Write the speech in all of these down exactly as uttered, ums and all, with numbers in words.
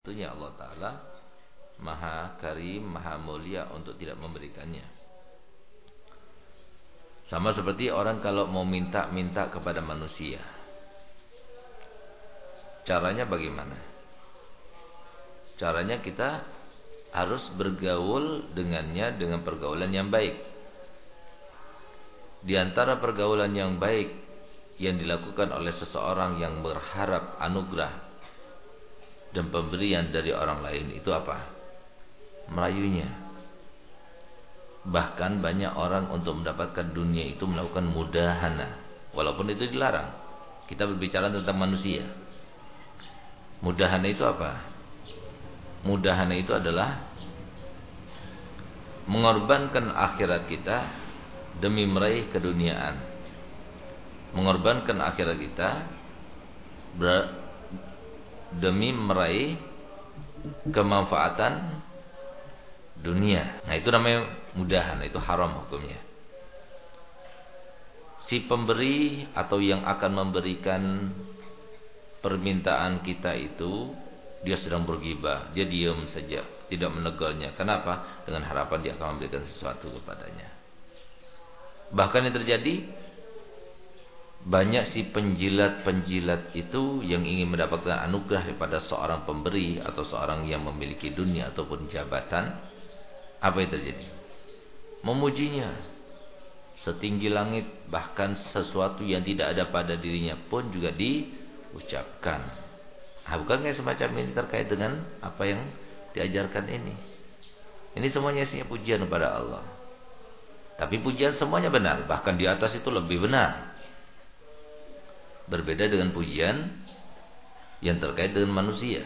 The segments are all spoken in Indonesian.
Tentunya Allah Ta'ala Maha Karim, Maha Mulia untuk tidak memberikannya. Sama seperti orang kalau mau minta-minta kepada manusia, caranya bagaimana? Caranya kita harus bergaul dengannya dengan pergaulan yang baik. Di antara pergaulan yang baik yang dilakukan oleh seseorang yang berharap anugerah dan pemberian dari orang lain itu apa? Merayunya. Bahkan banyak orang untuk mendapatkan dunia itu melakukan mudahana, walaupun itu dilarang. Kita berbicara tentang manusia. Mudahana itu apa? Mudahana itu adalah mengorbankan akhirat kita demi meraih keduniaan. Mengorbankan akhirat kita demi meraih kemanfaatan dunia. Nah, itu namanya mudahana, itu haram hukumnya. Si pemberi atau yang akan memberikan permintaan kita itu, dia sedang bergibah, dia diam saja, tidak menegurnya. Kenapa? Dengan harapan dia akan memberikan sesuatu kepadanya. Bahkan yang terjadi, banyak si penjilat-penjilat itu yang ingin mendapatkan anugerah daripada seorang pemberi atau seorang yang memiliki dunia ataupun jabatan. Apa yang terjadi? Memujinya setinggi langit, bahkan sesuatu yang tidak ada pada dirinya pun juga diucapkan. Nah, bukankah semacam ini terkait dengan apa yang diajarkan ini? Ini semuanya isinya pujian kepada Allah. Tapi pujian semuanya benar, bahkan di atas itu lebih benar. Berbeda dengan pujian yang terkait dengan manusia.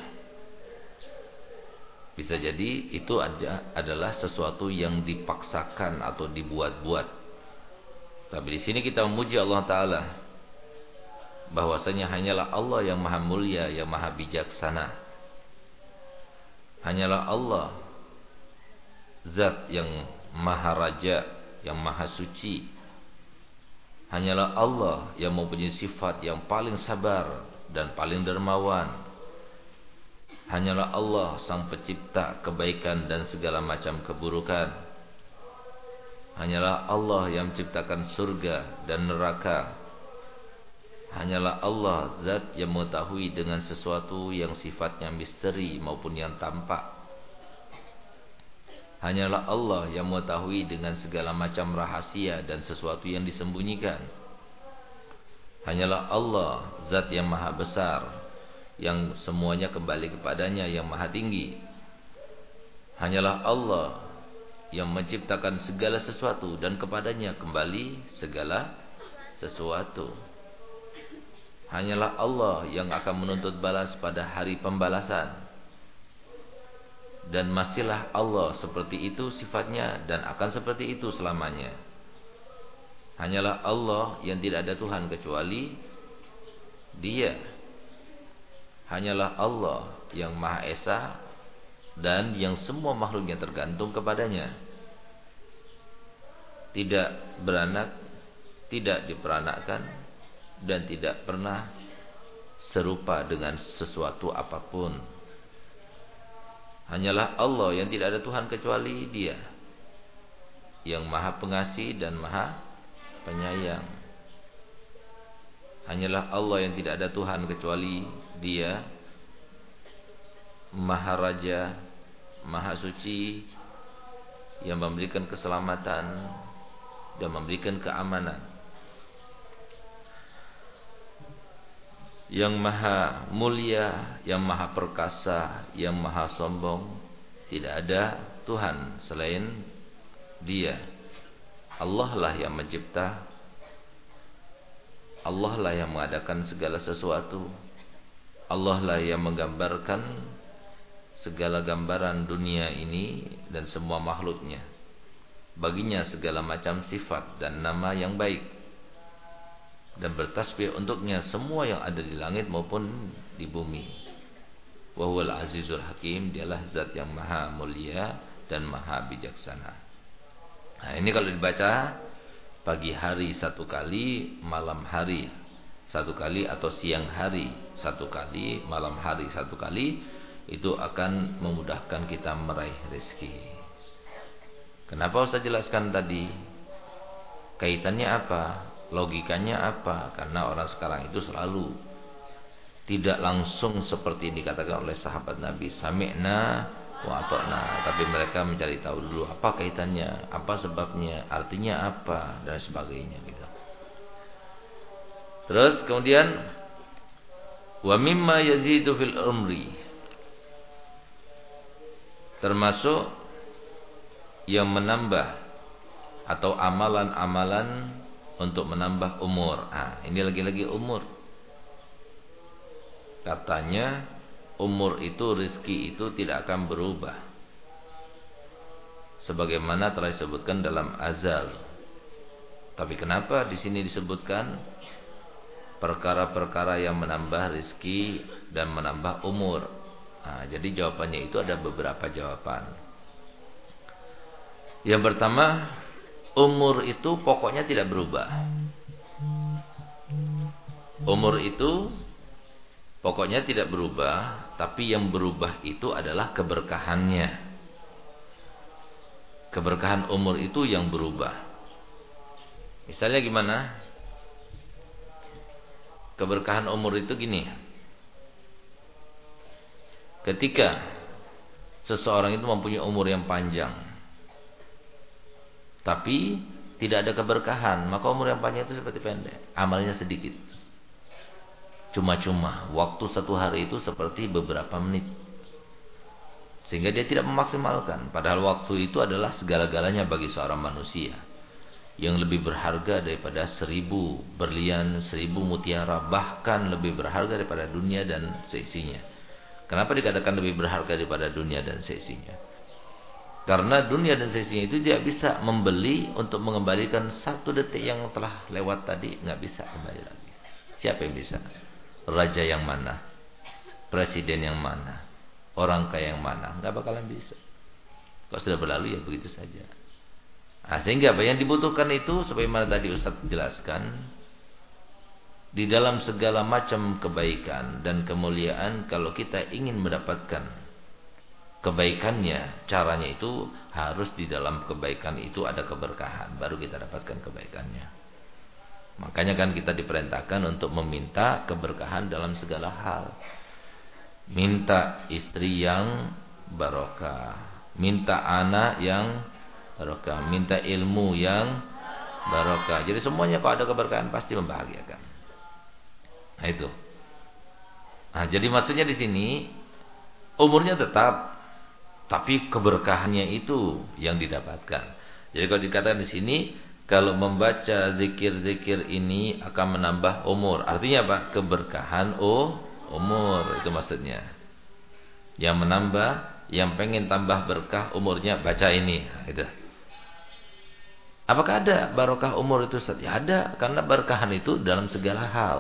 Bisa jadi itu ada, adalah sesuatu yang dipaksakan atau dibuat-buat. Tapi di sini kita memuji Allah Ta'ala, bahwasanya hanyalah Allah yang maha mulia, yang maha bijaksana. Hanyalah Allah Zat yang maha raja, yang maha suci. Hanyalah Allah yang mempunyai sifat yang paling sabar dan paling dermawan. Hanyalah Allah sang pencipta kebaikan dan segala macam keburukan. Hanyalah Allah yang menciptakan surga dan neraka. Hanyalah Allah zat yang mengetahui dengan sesuatu yang sifatnya misteri maupun yang tampak. Hanyalah Allah yang mengetahui dengan segala macam rahasia dan sesuatu yang disembunyikan. Hanyalah Allah zat yang maha besar, yang semuanya kembali kepadanya, yang maha tinggi. Hanyalah Allah yang menciptakan segala sesuatu dan kepadanya kembali segala sesuatu. Hanyalah Allah yang akan menuntut balas pada hari pembalasan. Dan masihlah Allah seperti itu sifatnya dan akan seperti itu selamanya. Hanyalah Allah yang tidak ada Tuhan kecuali Dia. Hanyalah Allah yang Maha Esa dan yang semua makhluknya tergantung kepadanya. Tidak beranak, tidak diperanakkan, dan tidak pernah serupa dengan sesuatu apapun. Hanyalah Allah yang tidak ada Tuhan kecuali Dia, yang Maha Pengasih dan Maha Penyayang. Hanyalah Allah yang tidak ada Tuhan kecuali Dia, Maha Raja, Maha Suci, yang memberikan keselamatan dan memberikan keamanan. Yang maha mulia, yang maha perkasa, yang maha sombong. Tidak ada Tuhan selain Dia. Allah lah yang mencipta, Allah lah yang mengadakan segala sesuatu, Allah lah yang menggambarkan segala gambaran dunia ini dan semua makhluknya. Baginya segala macam sifat dan nama yang baik, dan bertasbih untuknya semua yang ada di langit maupun di bumi. Wa huwal azizul hakim, dialah zat yang maha mulia dan maha bijaksana. Nah, ini kalau dibaca pagi hari satu kali, malam hari satu kali, atau siang hari satu kali, malam hari satu kali, itu akan memudahkan kita meraih rezeki. Kenapa Ustaz jelaskan tadi? Kaitannya apa? Logikanya apa? Karena orang sekarang itu selalu tidak langsung seperti dikatakan oleh sahabat Nabi, sami'na wa ata'na, tapi mereka mencari tahu dulu apa kaitannya, apa sebabnya, artinya apa, dan sebagainya gitu. Terus kemudian wa mimma yazidu fil umri, termasuk yang menambah atau amalan-amalan untuk menambah umur. Ah, ini lagi-lagi umur. Katanya umur itu, rezeki itu tidak akan berubah, sebagaimana telah disebutkan dalam azal. Tapi kenapa di sini disebutkan perkara-perkara yang menambah rezeki dan menambah umur? Nah, jadi jawabannya itu ada beberapa jawaban. Yang pertama, umur itu pokoknya tidak berubah. Umur itu pokoknya tidak berubah, tapi yang berubah itu adalah keberkahannya. Keberkahan umur itu yang berubah. Misalnya gimana? Keberkahan umur itu gini. Ketika seseorang itu mempunyai umur yang panjang, tapi tidak ada keberkahan, maka umur yang panjang itu seperti pendek, amalnya sedikit, cuma-cuma. Waktu satu hari itu seperti beberapa menit, sehingga dia tidak memaksimalkan. Padahal waktu itu adalah segala-galanya bagi seorang manusia, yang lebih berharga daripada seribu berlian, seribu mutiara, bahkan lebih berharga daripada dunia dan seisinya. Kenapa dikatakan lebih berharga daripada dunia dan seisinya? Karena dunia dan seisinya itu tidak bisa membeli untuk mengembalikan satu detik yang telah lewat tadi, nggak bisa kembali lagi. Siapa yang bisa? Raja yang mana? Presiden yang mana? Orang kaya yang mana? Nggak bakalan bisa. Kalau sudah berlalu ya begitu saja. Nah, sehingga apa yang dibutuhkan itu, sebagaimana tadi Ustaz jelaskan, di dalam segala macam kebaikan dan kemuliaan, kalau kita ingin mendapatkan kebaikannya, caranya itu harus di dalam kebaikan itu ada keberkahan, baru kita dapatkan kebaikannya. Makanya kan kita diperintahkan untuk meminta keberkahan dalam segala hal. Minta istri yang barokah, minta anak yang barokah, minta ilmu yang barokah. Jadi semuanya kalau ada keberkahan pasti membahagiakan. Nah itu. Nah, jadi maksudnya di sini umurnya tetap, tapi keberkahannya itu yang didapatkan. Jadi kalau dikatakan di sini, kalau membaca zikir-zikir ini akan menambah umur. Artinya apa? Keberkahan oh umur, itu maksudnya. Yang menambah, yang pengen tambah berkah umurnya, baca ini. Nah, gitu. Apakah ada barokah umur itu? Ya ada, karena berkahan itu dalam segala hal.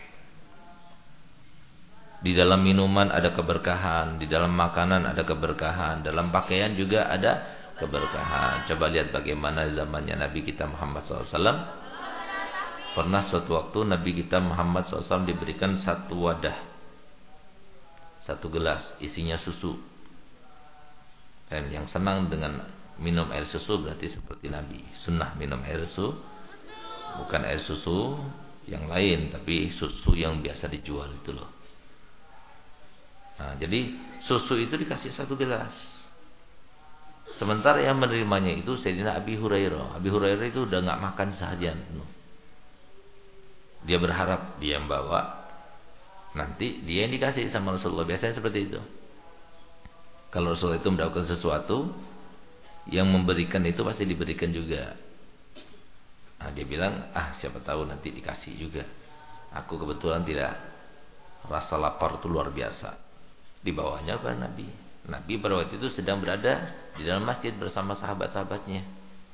Di dalam minuman ada keberkahan, di dalam makanan ada keberkahan, dalam pakaian juga ada keberkahan. Coba lihat bagaimana zamannya Nabi kita Muhammad shallallahu alaihi wasallam. Pernah suatu waktu Nabi kita Muhammad shallallahu alaihi wasallam diberikan satu wadah, satu gelas isinya susu. Dan yang senang dengan minum air susu berarti seperti Nabi. Sunnah minum air susu, bukan air susu yang lain, tapi susu yang biasa dijual itu loh. Nah, jadi susu itu dikasih satu gelas. Sementara yang menerimanya itu Sayyidina Abi Hurairah. Abi Hurairah itu udah nggak makan seharian penuh. Dia berharap dia yang bawa, nanti dia yang dikasih sama Rasulullah. Biasanya seperti itu. Kalau Rasulullah itu mendapatkan sesuatu, yang memberikan itu pasti diberikan juga. Nah, dia bilang, ah siapa tahu nanti dikasih juga. Aku kebetulan tidak, rasa lapar itu luar biasa. Dibawanya kepada Nabi. Nabi pada waktu itu sedang berada di dalam masjid bersama sahabat-sahabatnya.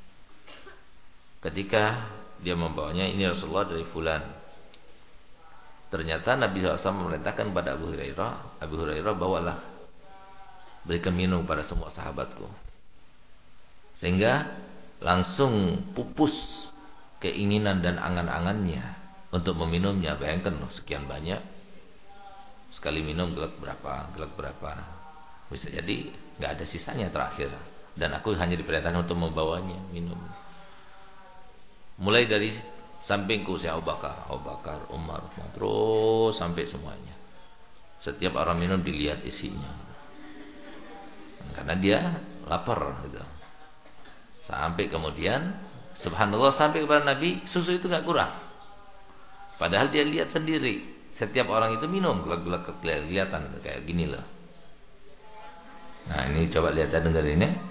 Ketika dia membawanya, ini Rasulullah dari fulan. Ternyata Nabi shallallahu alaihi wasallam memerintahkan pada Abu Hurairah, Abu Hurairah bawalah, berikan minum pada semua sahabatku. Sehingga langsung pupus keinginan dan angan-angannya untuk meminumnya. Bayangkan loh, sekian banyak. Sekali minum gelak berapa, gelak berapa. Bisa jadi nggak ada sisanya terakhir. Dan aku hanya diperintahkan untuk membawanya minum. Mulai dari sampingku si Abu Bakar, Abu Bakar, Umar, terus sampai semuanya. Setiap orang minum dilihat isinya. Karena dia lapar gitu. Sampai kemudian subhanallah sampai kepada Nabi susu itu nggak kurang. Padahal dia lihat sendiri setiap orang itu minum gelak-gelak kelihatan kayak gini loh. Nah ini coba lihat dan dengerin ya.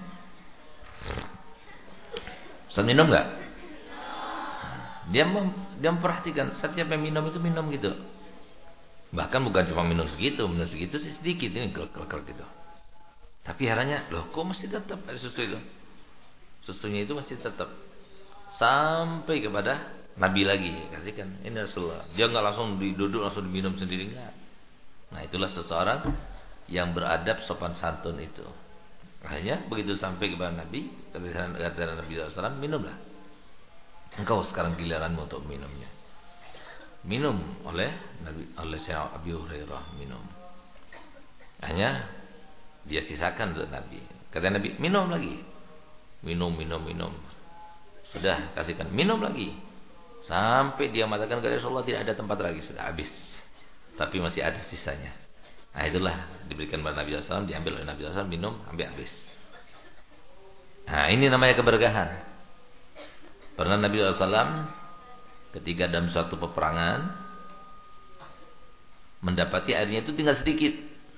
Ustaz minum nggak? Dia mem, dia memperhatikan setiap yang minum itu minum gitu. Bahkan bukan cuma minum segitu, minum segitu sih sedikit ini gelak-gelak gitu. Tapi herannya, loh kok masih tetap ada susu itu? Susunya itu masih tetap sampai kepada Nabi lagi kasihkan. Ini Rasulullah. Dia nggak langsung duduk langsung diminum sendiri enggak. Nah itulah seseorang yang beradab sopan santun itu. Akhirnya begitu sampai kepada Nabi, kata Nabi shallallahu alaihi wasallam, minumlah. Engkau sekarang giliranmu untuk minumnya. Minum oleh Nabi, oleh Syekh Abi Hurairah minum. Hanya dia sisakan untuk Nabi. Kata Nabi, minum lagi. Minum, minum, minum. Sudah kasihkan, minum lagi. Sampai dia mengatakan kepada Rasulullah tidak ada tempat lagi, sudah habis. Tapi masih ada sisanya. Nah itulah diberikan kepada Nabi shallallahu alaihi wasallam, diambil oleh Nabi shallallahu alaihi wasallam, minum sampai habis. Nah ini namanya keberkahan. Pernah Nabi shallallahu alaihi wasallam ketika dalam suatu peperangan mendapati airnya itu tinggal sedikit.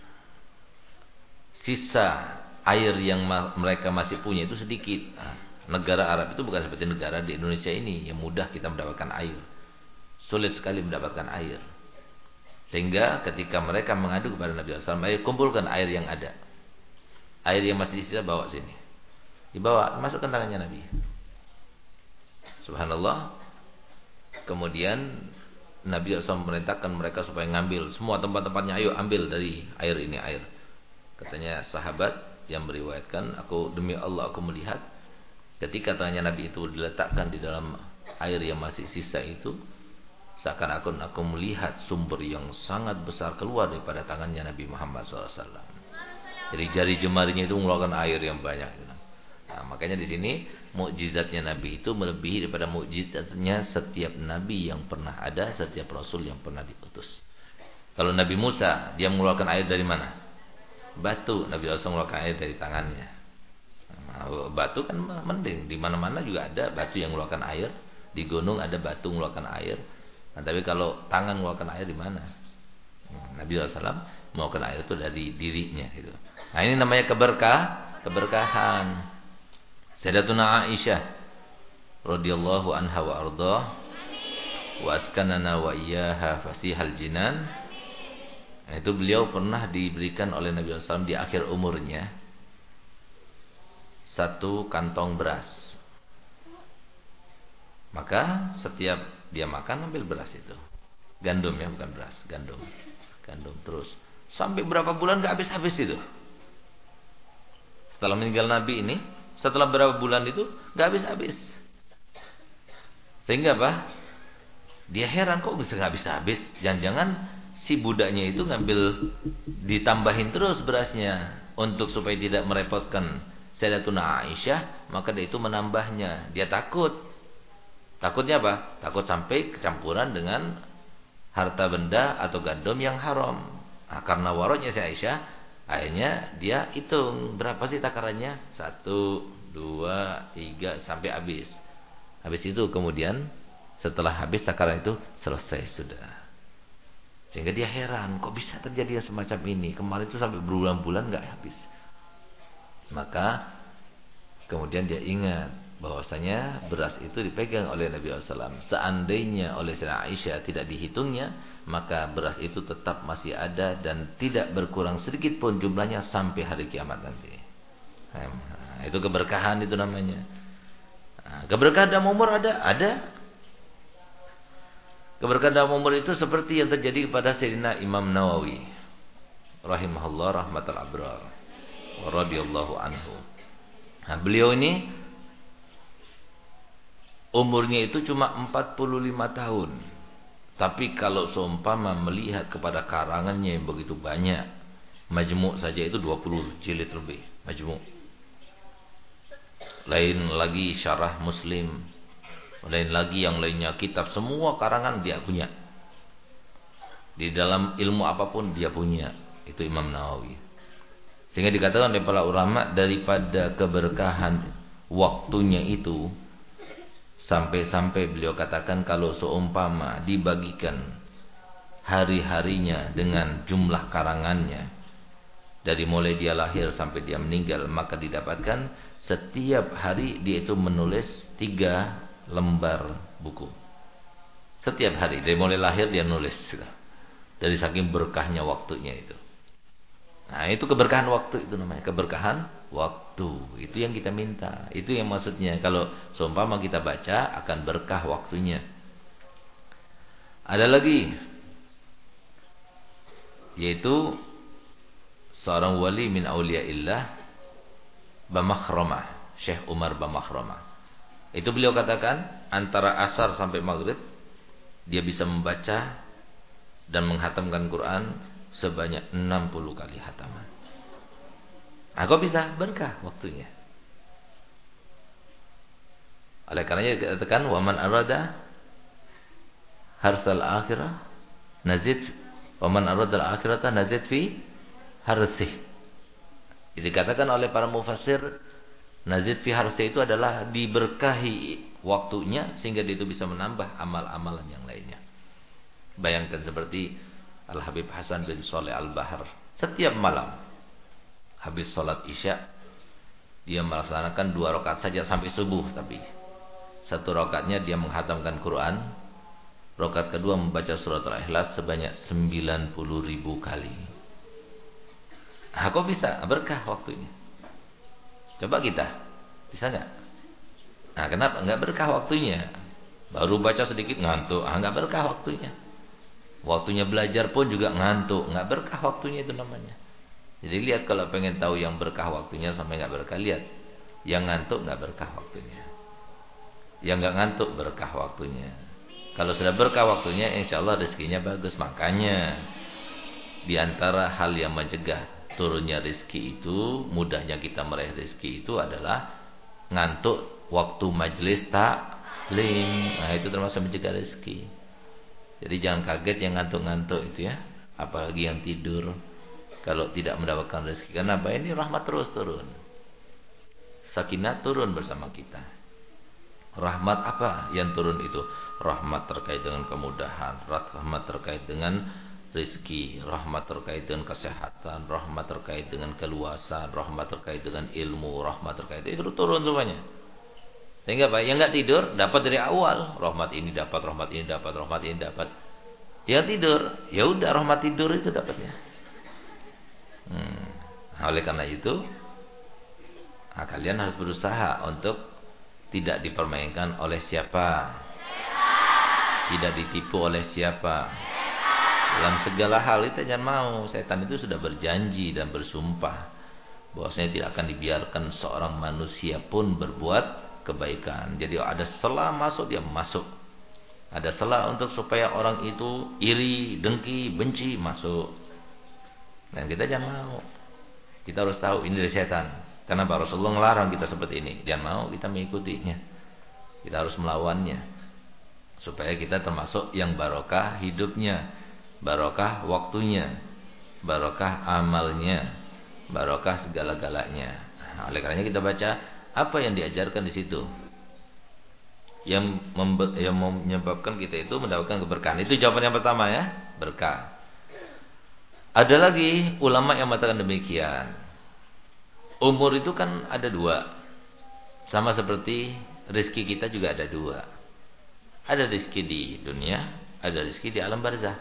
Sisa air yang mereka masih punya itu sedikit. Nah, negara Arab itu bukan seperti negara di Indonesia ini yang mudah kita mendapatkan air. Sulit sekali mendapatkan air. Sehingga ketika mereka mengadu kepada Nabi shallallahu alaihi wasallam, ayo kumpulkan air yang ada. Air yang masih sisa bawa sini. Dibawa, masukkan tangannya Nabi. Subhanallah. Kemudian Nabi shallallahu alaihi wasallam memerintahkan mereka supaya ngambil semua tempat-tempatnya, ayo ambil dari air ini air. Katanya sahabat yang meriwayatkan, aku demi Allah aku melihat ketika tangannya Nabi itu diletakkan di dalam air yang masih sisa itu, seakan-akan aku melihat sumber yang sangat besar keluar daripada tangannya Nabi Muhammad shallallahu alaihi wasallam. Jadi jari jemarinya itu mengeluarkan air yang banyak. Nah, makanya di sini mukjizatnya Nabi itu melebihi daripada mukjizatnya setiap Nabi yang pernah ada, setiap Rasul yang pernah diutus. Kalau Nabi Musa dia mengeluarkan air dari mana? Batu. Nabi shallallahu alaihi wasallam mengeluarkan air dari tangannya. Nah, batu kan mending, di mana-mana juga ada batu yang mengeluarkan air. Di gunung ada batu mengeluarkan air. Nah, tapi kalau tangan mengeluarkan air di mana? Nabi shallallahu alaihi wasallam mengeluarkan air itu dari dirinya gitu. Nah, ini namanya keberkah, keberkahan. Sayyidatuna Aisyah radhiyallahu anha wa ardhah wa askanana wa iyyaha fasihal jinan. Nah, itu beliau pernah diberikan oleh Nabi shallallahu alaihi wasallam di akhir umurnya satu kantong beras. Maka setiap dia makan ambil beras itu. Gandum ya, bukan beras, gandum. Gandum terus. Sampai berapa bulan gak habis-habis itu. Setelah meninggal Nabi ini, setelah berapa bulan itu gak habis-habis. Sehingga apa? Dia heran kok bisa gak habis-habis. Jangan-jangan si budaknya itu ngambil ditambahin terus berasnya untuk supaya tidak merepotkan Sayyidatuna Aisyah, maka dia itu menambahnya. Dia takut. Takutnya apa? Takut sampai kecampuran dengan harta benda atau gandum yang haram. Nah, karena warotnya si Aisyah, akhirnya dia hitung berapa sih takarannya? Satu, dua, tiga sampai habis. Habis itu kemudian setelah habis takaran itu selesai sudah. Sehingga dia heran, kok bisa terjadi semacam ini? Kemarin itu sampai berbulan-bulan nggak habis. Maka kemudian dia ingat bahwasanya beras itu dipegang oleh Nabi shallallahu alaihi wasallam. Seandainya oleh Sayyidah Aisyah tidak dihitungnya, maka beras itu tetap masih ada dan tidak berkurang sedikit pun jumlahnya sampai hari kiamat nanti. Nah, itu keberkahan itu namanya. Nah, keberkahan dalam umur ada, ada. Keberkahan dalam umur itu seperti yang terjadi kepada Sayyidina Imam Nawawi rahimahullah rahmatal abrar wa radhiyallahu anhu. Nah, beliau ini umurnya itu cuma empat puluh lima tahun. Tapi kalau seumpama melihat kepada karangannya yang begitu banyak, Majmu' saja itu dua puluh jilid lebih, Majmu'. Lain lagi syarah Muslim, lain lagi yang lainnya, kitab semua karangan dia punya. Di dalam ilmu apapun dia punya. Itu Imam Nawawi. Sehingga dikatakan oleh para ulama, daripada keberkahan waktunya itu, sampai-sampai beliau katakan kalau seumpama dibagikan hari-harinya dengan jumlah karangannya, dari mulai dia lahir sampai dia meninggal, maka didapatkan setiap hari dia itu menulis tiga lembar buku. Setiap hari, dari mulai lahir dia nulis. Dari saking berkahnya waktunya itu. Nah, itu keberkahan waktu itu namanya. Keberkahan waktu. Itu yang kita minta. Itu yang maksudnya. Kalau seumpama kita baca, akan berkah waktunya. Ada lagi. Yaitu seorang wali min awliyaillah, Bamakhromah. Syekh Umar Bamakhromah. Itu beliau katakan, antara asar sampai maghrib, dia bisa membaca dan menghatamkan Quran sebanyak enam puluh kali hataman. Nah, kok bisa? Berkah waktunya. Oleh karenanya dikatakan, wa man arada harsal akhirah nazid, wa man arada al-akhirata nazid fi harsih. Jadi dikatakan oleh para mufassir, nazid fi harsih itu adalah diberkahi waktunya sehingga dia itu bisa menambah amal-amalan yang lainnya. Bayangkan seperti Al-Habib Hasan bin Saleh Al-Bahar, setiap malam habis sholat isya dia melaksanakan dua rakaat saja sampai subuh, tapi satu rakaatnya dia menghatamkan Quran, rakaat kedua membaca surat Al-Ikhlas sebanyak sembilan puluh ribu kali. Nah, kok bisa? Berkah waktunya. Coba kita, bisa nggak? Nah, kenapa nggak berkah waktunya? Baru baca sedikit ngantuk, ah, nggak berkah waktunya. Waktunya belajar pun juga ngantuk, nggak berkah waktunya itu namanya. Jadi lihat, kalau pengen tahu yang berkah waktunya sampai nggak berkah, lihat yang ngantuk nggak berkah waktunya, yang nggak ngantuk berkah waktunya. Kalau sudah berkah waktunya, insya Allah rezekinya bagus. Makanya di antara hal yang mencegah turunnya rezeki itu, mudahnya kita meraih rezeki itu adalah ngantuk waktu majelis taklim. Nah, itu termasuk mencegah rezeki. Jadi jangan kaget yang ngantuk-ngantuk itu ya, apalagi yang tidur kalau tidak mendapatkan rezeki. Karena apa? Ini rahmat terus turun, sakinah turun bersama kita. Rahmat apa yang turun itu? Rahmat terkait dengan kemudahan, rahmat terkait dengan rezeki, rahmat terkait dengan kesehatan, rahmat terkait dengan keluasan, rahmat terkait dengan ilmu, rahmat terkait itu turun semuanya. Sehingga Pak, yang nggak tidur dapat dari awal, rahmat ini dapat, rahmat ini dapat, rahmat ini dapat. Yang tidur, ya udah rahmat tidur itu dapatnya. Hmm. Oleh karena itu, nah, kalian harus berusaha untuk tidak dipermainkan oleh siapa, tidak ditipu oleh siapa. Dalam segala hal itu jangan mau. Setan itu sudah berjanji dan bersumpah bahwasanya tidak akan dibiarkan seorang manusia pun berbuat kebaikan. Jadi ada celah masuk, dia masuk. Ada celah untuk supaya orang itu iri, dengki, benci, masuk. Dan kita jangan mau. Kita harus tahu ini dari setan. Kenapa Rasulullah melarang kita seperti ini? Jangan mau kita mengikutinya. Kita harus melawannya. Supaya kita termasuk yang barokah hidupnya, barokah waktunya, barokah amalnya, barokah segala-galanya. Nah, oleh karenanya kita baca apa yang diajarkan di situ, yang, yang menyebabkan kita itu mendapatkan keberkahan. Itu jawaban yang pertama ya, berkah. Ada lagi ulama yang mengatakan demikian. Umur itu kan ada dua, sama seperti rezeki kita juga ada dua. Ada rezeki di dunia, ada rezeki di alam barzah.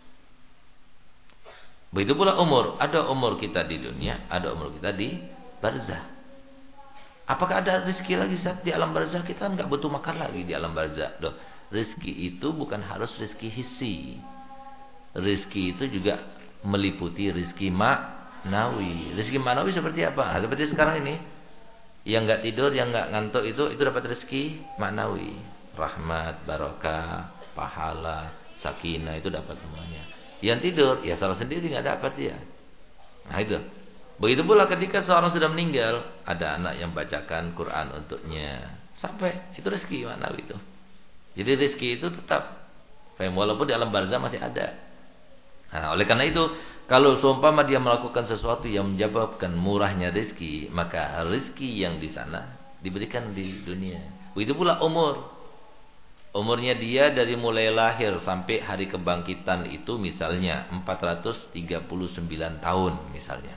Begitu pula umur, ada umur kita di dunia, ada umur kita di barzah. Apakah ada rezeki lagi saat di alam barzah? Kita kan nggak butuh makan lagi di alam barzah. Loh, rezeki itu bukan harus rezeki hissi. Rezeki itu juga meliputi rezeki maknawi. Rezeki maknawi seperti apa? Nah, seperti sekarang ini, yang nggak tidur, yang nggak ngantuk itu, itu dapat rezeki maknawi. Rahmat, barokah, pahala, sakinah itu dapat semuanya. Yang tidur, ya salah sendiri nggak dapat dia. Nah itu. Begitu pula ketika seorang sudah meninggal, ada anak yang bacakan Quran untuknya. Sampai itu rezeki maknawi itu. Jadi rezeki itu tetap, walaupun di alam barzah masih ada. Nah, oleh karena itu, kalau seumpama dia melakukan sesuatu yang menyebabkan murahnya rezeki, maka rezeki yang di sana diberikan di dunia. Begitu pula umur. Umurnya dia dari mulai lahir sampai hari kebangkitan itu misalnya empat ratus tiga puluh sembilan tahun misalnya.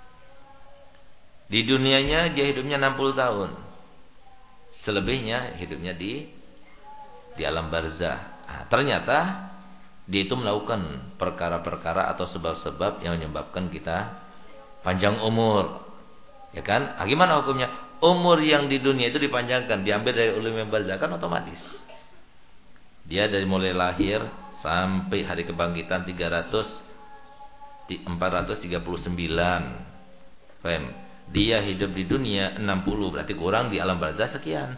Di dunianya dia hidupnya enam puluh tahun. Selebihnya hidupnya di di alam barzah. Nah, ternyata dia itu melakukan perkara-perkara atau sebab-sebab yang menyebabkan kita panjang umur. Ya kan? Nah, gimana hukumnya? Umur yang di dunia itu dipanjangkan, diambil dari ulum barzah kan otomatis. Dia dari mulai lahir sampai hari kebangkitan tiga ratus empat ratus tiga puluh sembilan. Paham? Dia hidup di dunia enam puluh, berarti kurang di alam barzah sekian.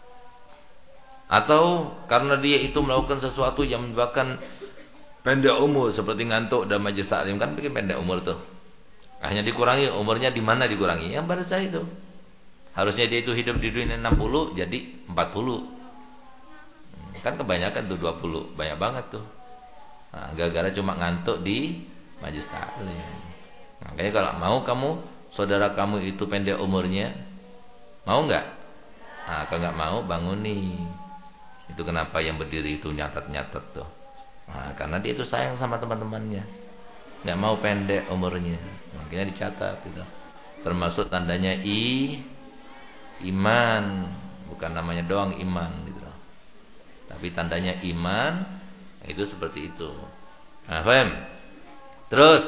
Atau karena dia itu melakukan sesuatu yang menyebabkan pendek umur seperti ngantuk dan majelis taklim kan bikin pendek umur tuh. Akhirnya dikurangi umurnya, di mana dikurangi? Yang barzah itu. Harusnya dia itu hidup di dunia enam puluh jadi empat puluh. Kan kebanyakan tuh dua puluh, banyak banget tuh. Nah, gara-gara cuma ngantuk di majelis taklim. Makanya kalau mau kamu, saudara kamu itu pendek umurnya, mau nggak? Nah, kalau nggak mau bangun nih. Itu kenapa yang berdiri itu nyatat-nyatat tuh. Nah, karena dia itu sayang sama teman-temannya, nggak mau pendek umurnya, makanya dicatat gitu. Termasuk tandanya i iman, bukan namanya doang iman gitu. Tapi tandanya iman itu seperti itu. Nah, paham? Terus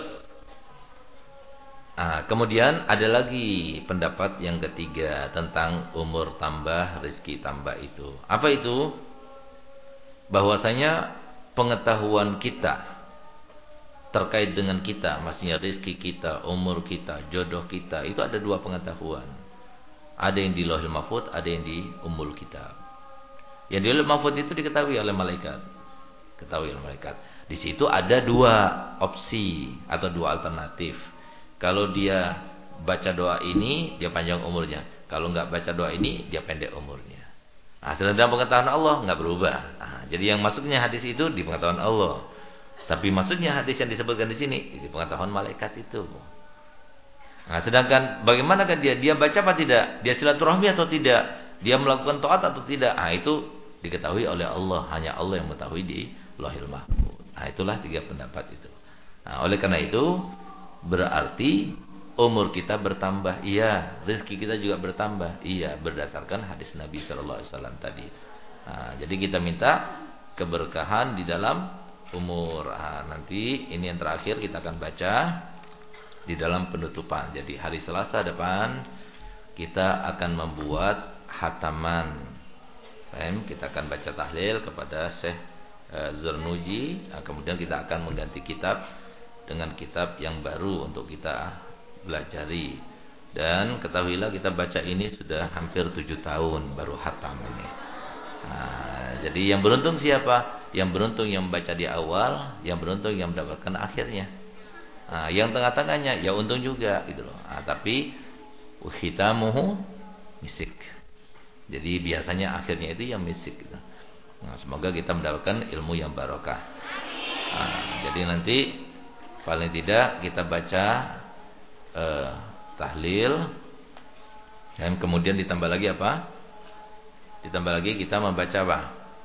Nah, kemudian ada lagi pendapat yang ketiga tentang umur tambah, rezeki tambah itu. Apa itu? Bahwasanya pengetahuan kita terkait dengan kita, maksudnya rezeki kita, umur kita, jodoh kita, itu ada dua pengetahuan. Ada yang di Lauhul Mahfuz, ada yang di Ummul Kitab. Yang di Lauhul Mahfuz itu diketahui oleh malaikat. Ketahui oleh malaikat. Di situ ada dua opsi atau dua alternatif. Kalau dia baca doa ini, dia panjang umurnya. Kalau enggak baca doa ini, dia pendek umurnya. Nah, sedangkan pengetahuan Allah enggak berubah. Nah, jadi yang masuknya hadis itu di pengetahuan Allah. Tapi maksudnya hadis yang disebutkan di sini di pengetahuan malaikat itu. Nah, sedangkan bagaimanakah dia? Dia baca apa tidak? Dia silaturahmi atau tidak? Dia melakukan taat atau tidak? Nah, itu diketahui oleh Allah. Hanya Allah yang mengetahui di Lauhul Mahfuz. Nah, itulah tiga pendapat itu. Nah, oleh karena itu berarti umur kita bertambah, iya. Rezeki kita juga bertambah, iya. Berdasarkan hadis Nabi Shallallahu Alaihi Wasallam tadi. Nah, jadi kita minta keberkahan di dalam umur. Nah, nanti ini yang terakhir kita akan baca di dalam penutupan. Jadi hari Selasa depan kita akan membuat hataman. Kita akan baca tahlil kepada Syekh Zarnuji. Nah, kemudian kita akan mengganti kitab dengan kitab yang baru untuk kita belajari. Dan ketahuilah kita baca ini sudah hampir tujuh tahun baru hatam ini. Nah, jadi yang beruntung siapa? Yang beruntung yang membaca di awal, yang beruntung yang mendapatkan akhirnya. Nah, yang tengah-tengahnya ya untung juga gitu loh. Nah, tapi khitamuhu misik. Jadi biasanya akhirnya itu yang misik gitu. Nah, semoga kita mendapatkan ilmu yang barokah. Nah, jadi nanti paling tidak kita baca eh, tahlil, dan kemudian ditambah lagi apa? Ditambah lagi kita membaca apa?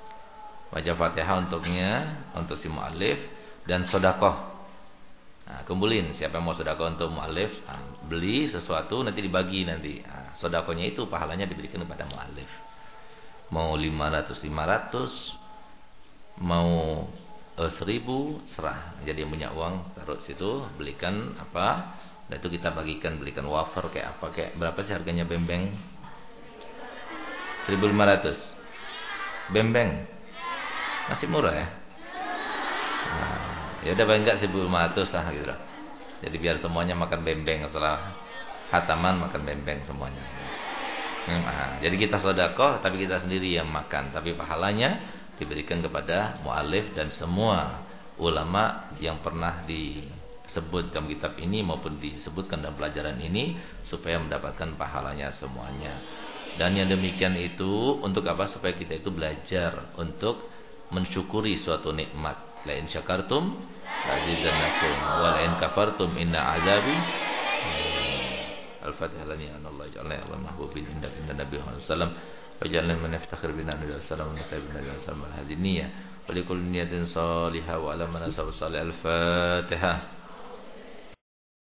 Baca Fatihah untuknya, untuk si mu'alif, dan sodakoh. Nah, kumpulin siapa yang mau sodakoh untuk mu'alif, nah, beli sesuatu nanti dibagi nanti. Nah, sodakohnya itu pahalanya diberikan kepada mu'alif. Mau lima ratus lima ratus, mau seribu, serah. Jadi yang punya uang taruh situ, belikan apa, dan itu kita bagikan, belikan wafer kayak apa, kayak berapa sih harganya bembeng? seribu lima ratus bembeng, masih murah ya. Nah, ya udah paling enggak seribu lima ratus lah gitu. Jadi biar semuanya makan bembeng, setelah khataman makan bembeng semuanya. Nah, jadi kita sedekah tapi kita sendiri yang makan, tapi pahalanya diberikan kepada mu'alif dan semua ulama yang pernah di sebut dalam kitab ini maupun disebutkan dalam pelajaran ini supaya mendapatkan pahalanya semuanya. Dan yang demikian itu untuk apa? Supaya kita itu belajar untuk mensyukuri suatu nikmat. La in syakartum la'azidannakum wa la in kafartum inna azabi. Al-Fatihah lana ya Allah ja'alna ya Allah mahbubin indak inda Nabi Muhammad sallallahu alaihi wasallam wa ja'alna man yaftakhir bina nabi sallallahu alaihi wasallam nabi sallallahu alaihi wasallam hadhihi niyyah wa likulli niyatin salihah wa ala man asaba salih. Al-Fatihah.